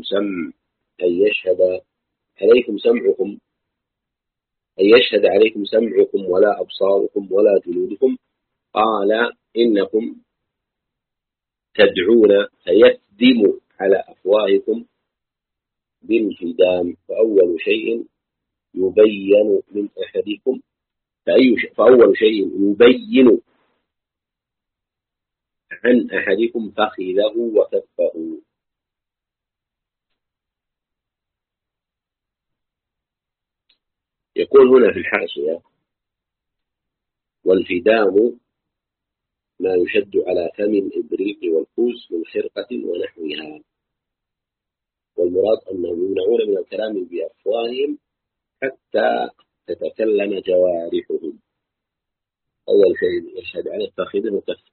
عليكم سمعكم ولا أبصاركم ولا جلودكم، قال إنكم تدعون فيكدم على أفواهكم بالفدام، فأول شيء يبين عن أحدكم فخذه وكفه. يقول هنا في الحاشية والفدام ما يشد على فم الإبريق والكوس من خرقة ونحوها، والمراد أنهم يمنعون من الكلام بأفواههم حتى تتكلم جوارحهم. أول شيء يشهد عليه فخذه وكفه.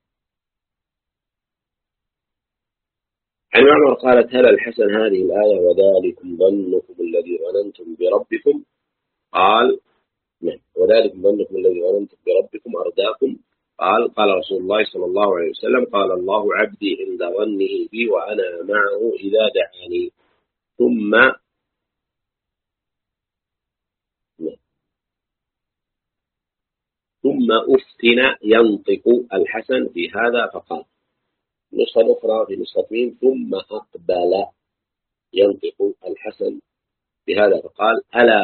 عن عمر قالت هل الحسن هذه الآية وذلكم ظنكم الذي ظننتم بربكم؟ قال نعم، وذلكم ظنكم الذي ظننتم بربكم أرداكم قال رسول الله صلى الله عليه وسلم: قال الله: عبدي عند ظنه بي وأنا معه إذا دعاني. ثم أفتن ينطق الحسن في هذا فقال. نسخة أخرى في نسخة مين: ثم أقبل ينطق الحسن بهذا فقال: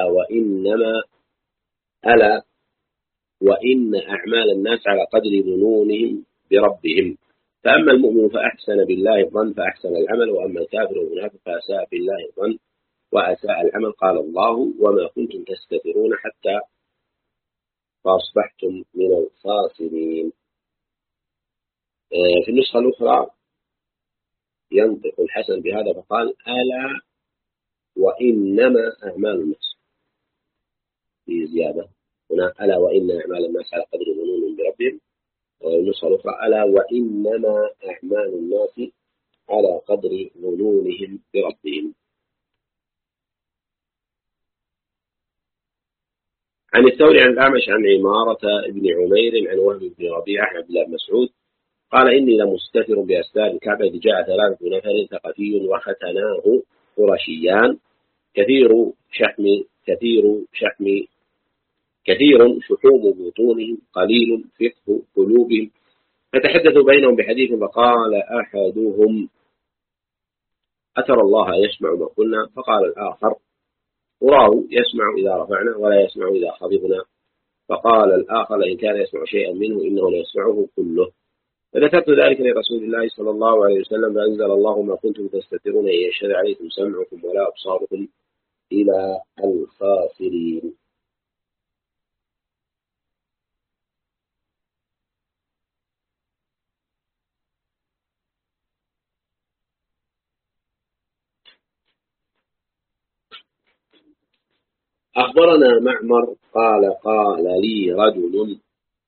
ألا وإن أعمال الناس على قدر ظنونهم بربهم، فأما المؤمن فأحسن بالله الظن فأحسن العمل، وأما الكافر والمنافق فأساء بالله الظن وأساء العمل. قال الله: وما كنتم تستترون حتى فأصبحتم من الخاسرين. في النسخة الأخرى: ينطق الحسن بهذا فقال: ألا وإنما أعمال الناس، في زيادة هنا: ألا وإن أعمال الناس على قدر ظنونهم بربهم. والنسخة الأخرى: ألا وإنما أعمال الناس على قدر ظنونهم بربهم. عن الثوري عن الأعمش عن عمارة بن عمير عن وهب بن ربيعة عن عبد الله بن مسعود قال: إني لمستتر بأستار الكعبة إذ جاء 3 نفر ثقفي وختناه قرشيان كثير شحوم بطونهم قليل فقه قلوبهم، فتحدثوا بينهم بحديث، فقال أحدهم: أترى الله يسمع ما قلنا؟ فقال الآخر: أراه يسمع إذا رفعنا ولا يسمع إذا خفضنا. فقال الآخر: لئن كان يسمع شيئا منه إنه ليسمعه كله. فذكرت ذلك لرسول الله صلى الله عليه وسلم، فأنزل الله: ما كنتم تستترون أن يشهد عليكم سمعكم ولا أبصاركم إلى الخاسرين. أخبرنا معمر قال لي رجل: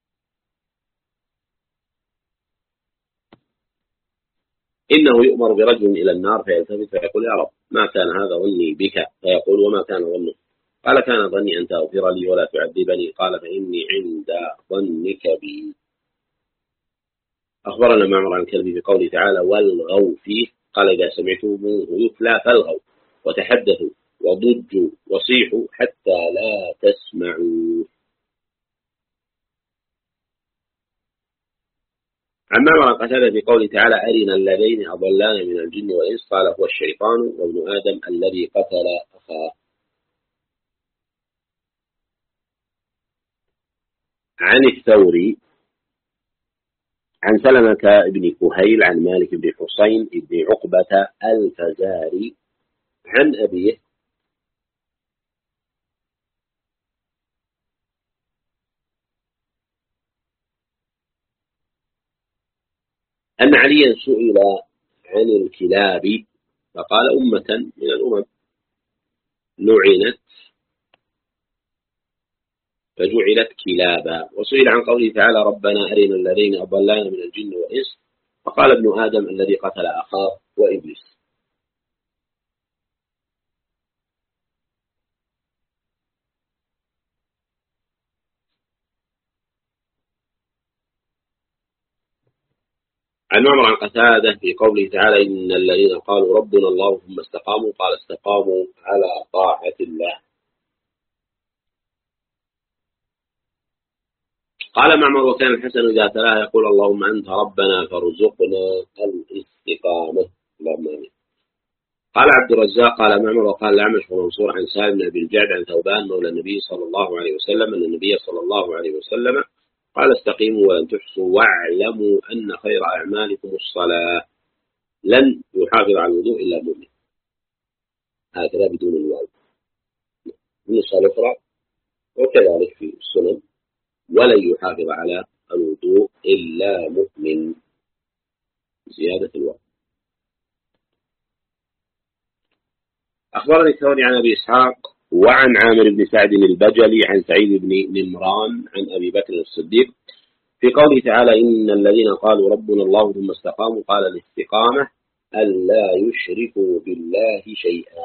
إنه يؤمر برجل إلى النار فيلتفت فيقول: يا رب، ما كان هذا ظني بك؟ فيقول: وما كان ظنك؟ قال: كان ظني أن تغفر لي ولا تعذبني. قال: فإني عند ظنك بي. أخبرنا معمر عن الكلبي بقوله تعالى: والغوا فيه. قال: إذا سمعتموه يتلى فالغوا وتحدثوا وضجوا وصيحوا حتى لا تسمعوا. عن معمر قتادة بقوله تعالى: أرنا اللذين أضلانا من الجن والإنس. قال: هو الشيطان وابن آدم الذي قتل أخاه. عن الثوري عن سلمة بن كهيل عن مالك بن حسين بن عقبة الفزاري عن أبيه أن عليا سئل عن الكلاب فقال: أمة من الأمم لعنت فجعلت كلابا. وسئل عن قوله تعالى: ربنا أرنا الذين أضلانا من الجن والإنس. فقال: ابن آدم الذي قتل أخاه وإبليس. عن معمر عن قتادة في قوله تعالى: إن الذين قالوا ربنا الله ثم استقاموا. قال: استقاموا على طاعة الله. قال معمر: وكان الحسن إذا تلاها يقول: اللهم أنت ربنا فارزقنا الاستقامة. قال عبد الرزاق: قال معمر وقال الأعمش ومنصور عن سالم بن أبي الجعد عن ثوبان مولى النبي صلى الله عليه وسلم أن النبي صلى الله عليه وسلم قال: استقيموا ولن تحصوا واعلموا أن خير أعمالكم الصلاة. لن يحافظ على الوضوء إلا مؤمن. هكذا بدون الواو. النسخة الأخرى وكذلك في السنن: ولن يحافظ على الوضوء إلا مؤمن، زيادة الواو. أخبرني الثوري عن أبي إسحاق وعن عامر بن سعد البجلي عن سعيد بن نمران عن أبي بكر الصديق في قوله تعالى: إن الذين قالوا ربنا الله ثم استقاموا. قال: الاستقامة ألا يشركوا بالله شيئا.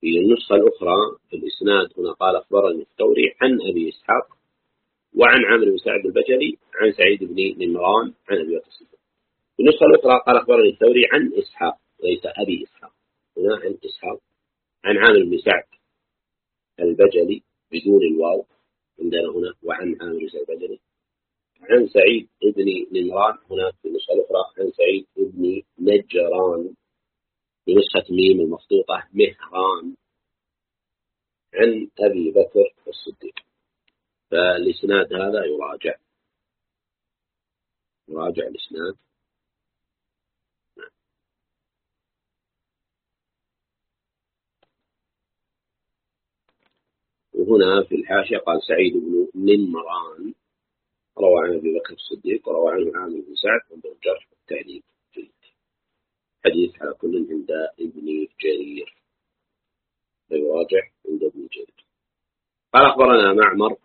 في النسخة الأخرى في الإسناد هنا قال أخبرني الثوري عن أبي إسحاق وعن عامر بن سعد البجلي عن سعيد بن نمران عن أبي بكر الصديق. في النسخة الأخرى قال أخبرني الثوري عن إسحاق ليس أبي إسحاق، هنا عن إسحاق عن عامر بن سعد البجلي بدون الواو عندنا هنا، وعن عامر بن سعد البجلي عن سعيد بن نمران هناك في النسخة الأخرى عن سعيد بن نجران بنسخة ميم المخطوطة مهران عن أبي بكر الصديق. فالإسناد هذا يراجع الإسناد. وهنا في الحاشية قال سعيد بن نمران روى عن أبي بكر الصديق وروى عنه عامر بن سعد عند الجرح والتعديل في حديث على كل عند ابن جرير، فيراجع عند ابن جرير. قال أخبرنا معمر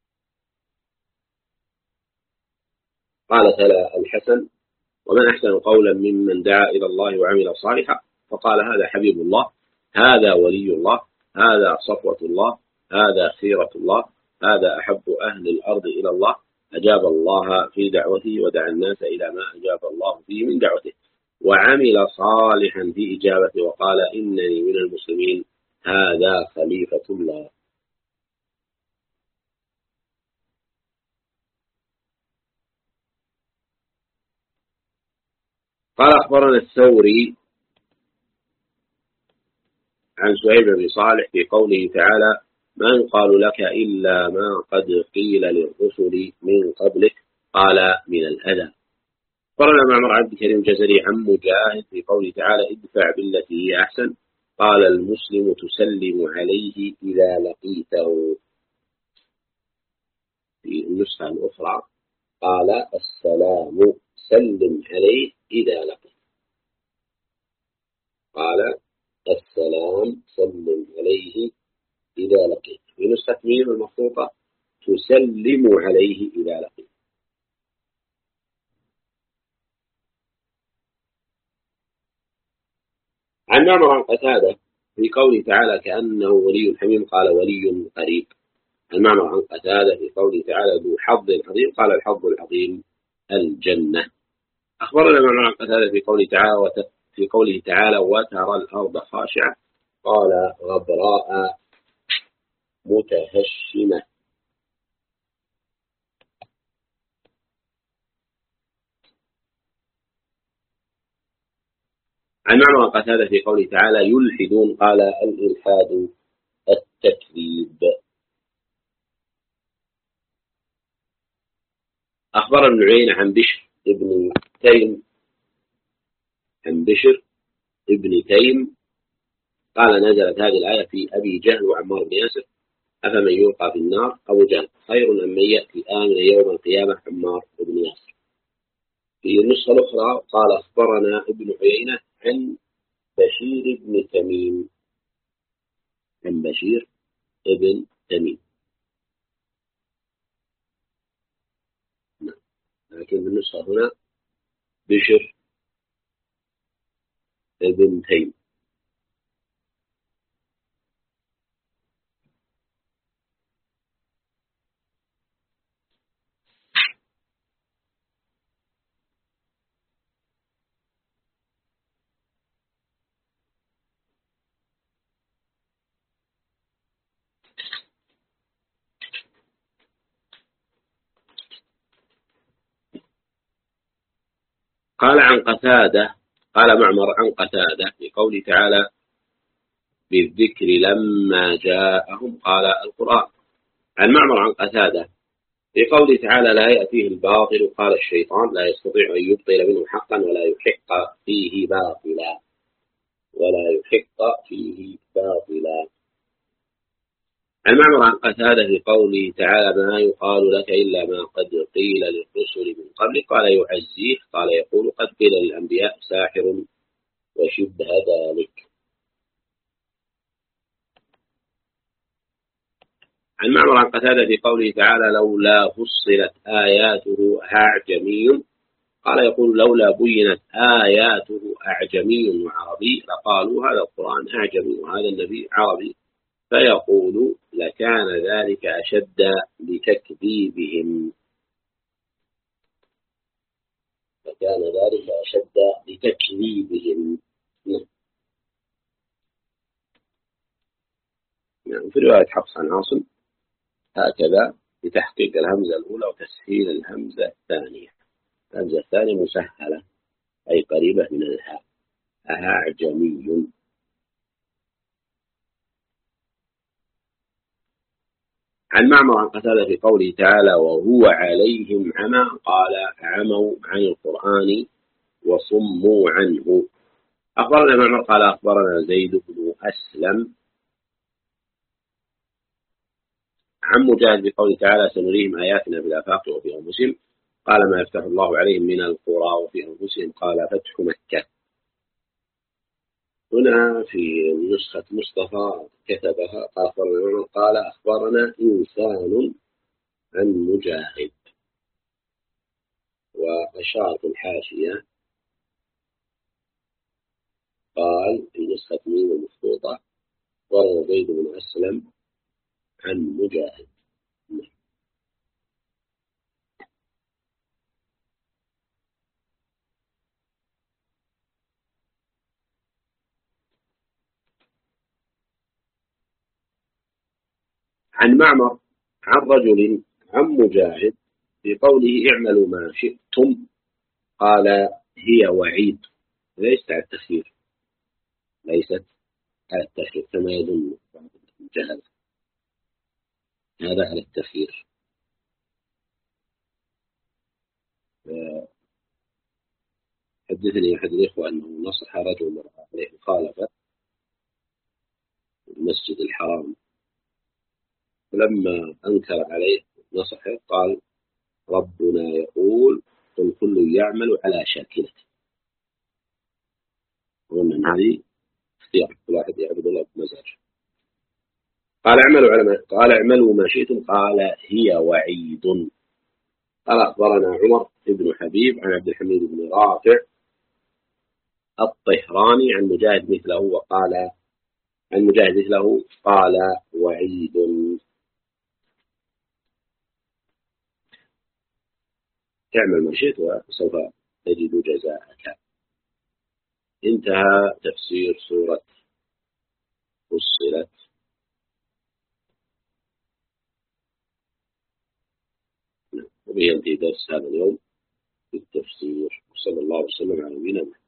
قال تلا الحسن ومن أحسن قولا ممن دعا إلى الله وعمل صالحا، فقال هذا حبيب الله، هذا ولي الله، هذا صفوة الله، هذا خيرة الله، هذا أحب أهل الأرض إلى الله، أجاب الله في دعوته ودعا الناس إلى ما أجاب الله فيه من دعوته، وعمل صالحا في إجابته وقال إنني من المسلمين، هذا خليفة الله. قال أخبرنا الثوري عن سهيل بن صالح في قوله تعالى ما يقال لك إلا ما قد قيل للرسل من قبلك قال من الأذى. أخبرنا معمر عبد الكريم الجزري عن مجاهد في قوله تعالى ادفع بالتي هي أحسن قال المسلم تسلم عليه إذا لقيته. في النسخة الأخرى قال السلام سلم عليه إذا لقيته، قال السلام سلم عليه إذا لقيته. في نسخة ميم المخطوطة تسلم عليه إذا لقيته. عن معمر عن قتادة في قوله تعالى كأنه ولي حميم قال ولي قريب. عن معمر عن قتادة في قوله تعالى ذو حظ عظيم قال الحظ العظيم الجنة. أخبرنا معمر عن قتادة في قوله تعالى وترى الأرض خاشعة قال غبراء متهشمة. عن معمر عن قتادة في قوله تعالى يلحدون قال الإلحاد التكذيب. أخبر ابن عيينة عن بشر ابن تيم قال نزلت هذه الآية في أبي جهل وعمار بن ياسر أفمن يلقى في النار أبو جهل خير أم من يأتي آمنا يوم القيامة عمار بن ياسر. في النسخة الأخرى قال أخبرنا ابن عيينة عن بشير بن تميم لكن بالنسخة هنا بشر ابن تيم. قال عن قتادة قال معمر عن قتادة في قوله تعالى بالذكر لما جاءهم قال القرآن. عن معمر عن قتادة في قوله تعالى لا يأتيه الباطل قال الشيطان لا يستطيع أن يبطل منه حقا ولا يحق فيه باطلا. عن معمر عن قتادة في قوله تعالى ما يقال لك إلا ما قد قيل للرسل من قبل قال يعزيه قال يقول قد قيل للأنبياء ساحر وشبه ذلك. عن معمر عن قتادة في قوله تعالى لولا فصلت آياته أعجمي قال يقول لولا بينت آياته أعجمي وعربي لقالوا هذا القرآن أعجمي وهذا النبي عربي، فيقول لكان ذلك أشد لتكذيبهم، لكان ذلك أشد لتكذيبهم. يعني في رواية حفص عن عاصم هكذا بتحقيق الهمزة الأولى وتسهيل الهمزة الثانية. الهمزة الثانية مسهلة أي قريبة من الهاء، أعجمي. عن معمر عن قتادة في قوله تعالى وهو عليهم عمى قال عموا عن القرآن وصموا عنه. أخبرنا معمر قال أخبرنا زيد بن أسلم عن مجاهد بقوله تعالى سنريهم آياتنا في الآفاق وفي أنفسهم قال ما يفتح الله عليهم من القرى وفي أنفسهم قال فتح مكة. هنا في نسخة مصطفى كتبها قال أخبرنا معمر قال أخبرنا إنسان عن مجاهد، وأشار في الحاشية قال في نسخة ميم المخطوطة ورد زيد بن أسلم عن مجاهد. عن معمر عن رجل عن مجاهد في قوله اعملوا ما شئتم قال هي وعيد، ليست على التخيير، ليست على التخيير كما يظن بعض الجهل، هذا على التخيير. حدثني أحد الإخوة أنه نصح رجل عليه مخالفة في المسجد الحرام، فلما أنكر عليه نصحه قال ربنا يقول قل كل يعمل على شاكلته، ومن هذه اختيار كل واحد يعبد الله بمزاجه. قال اعملوا ما شئتم قال هي وعيد. قال أخبرنا عمر بن حبيب عن عبد الحميد بن رافع الطهراني عن مجاهد مثله وقال عن مجاهد مثله قال وعيد. اعمل ما شئت وسوف تجد جزاءك. انتهى تفسير سورة فصلت. وبه ينتهي درس هذا اليوم في التفسير، وصلى الله وسلم على نبينا محمد.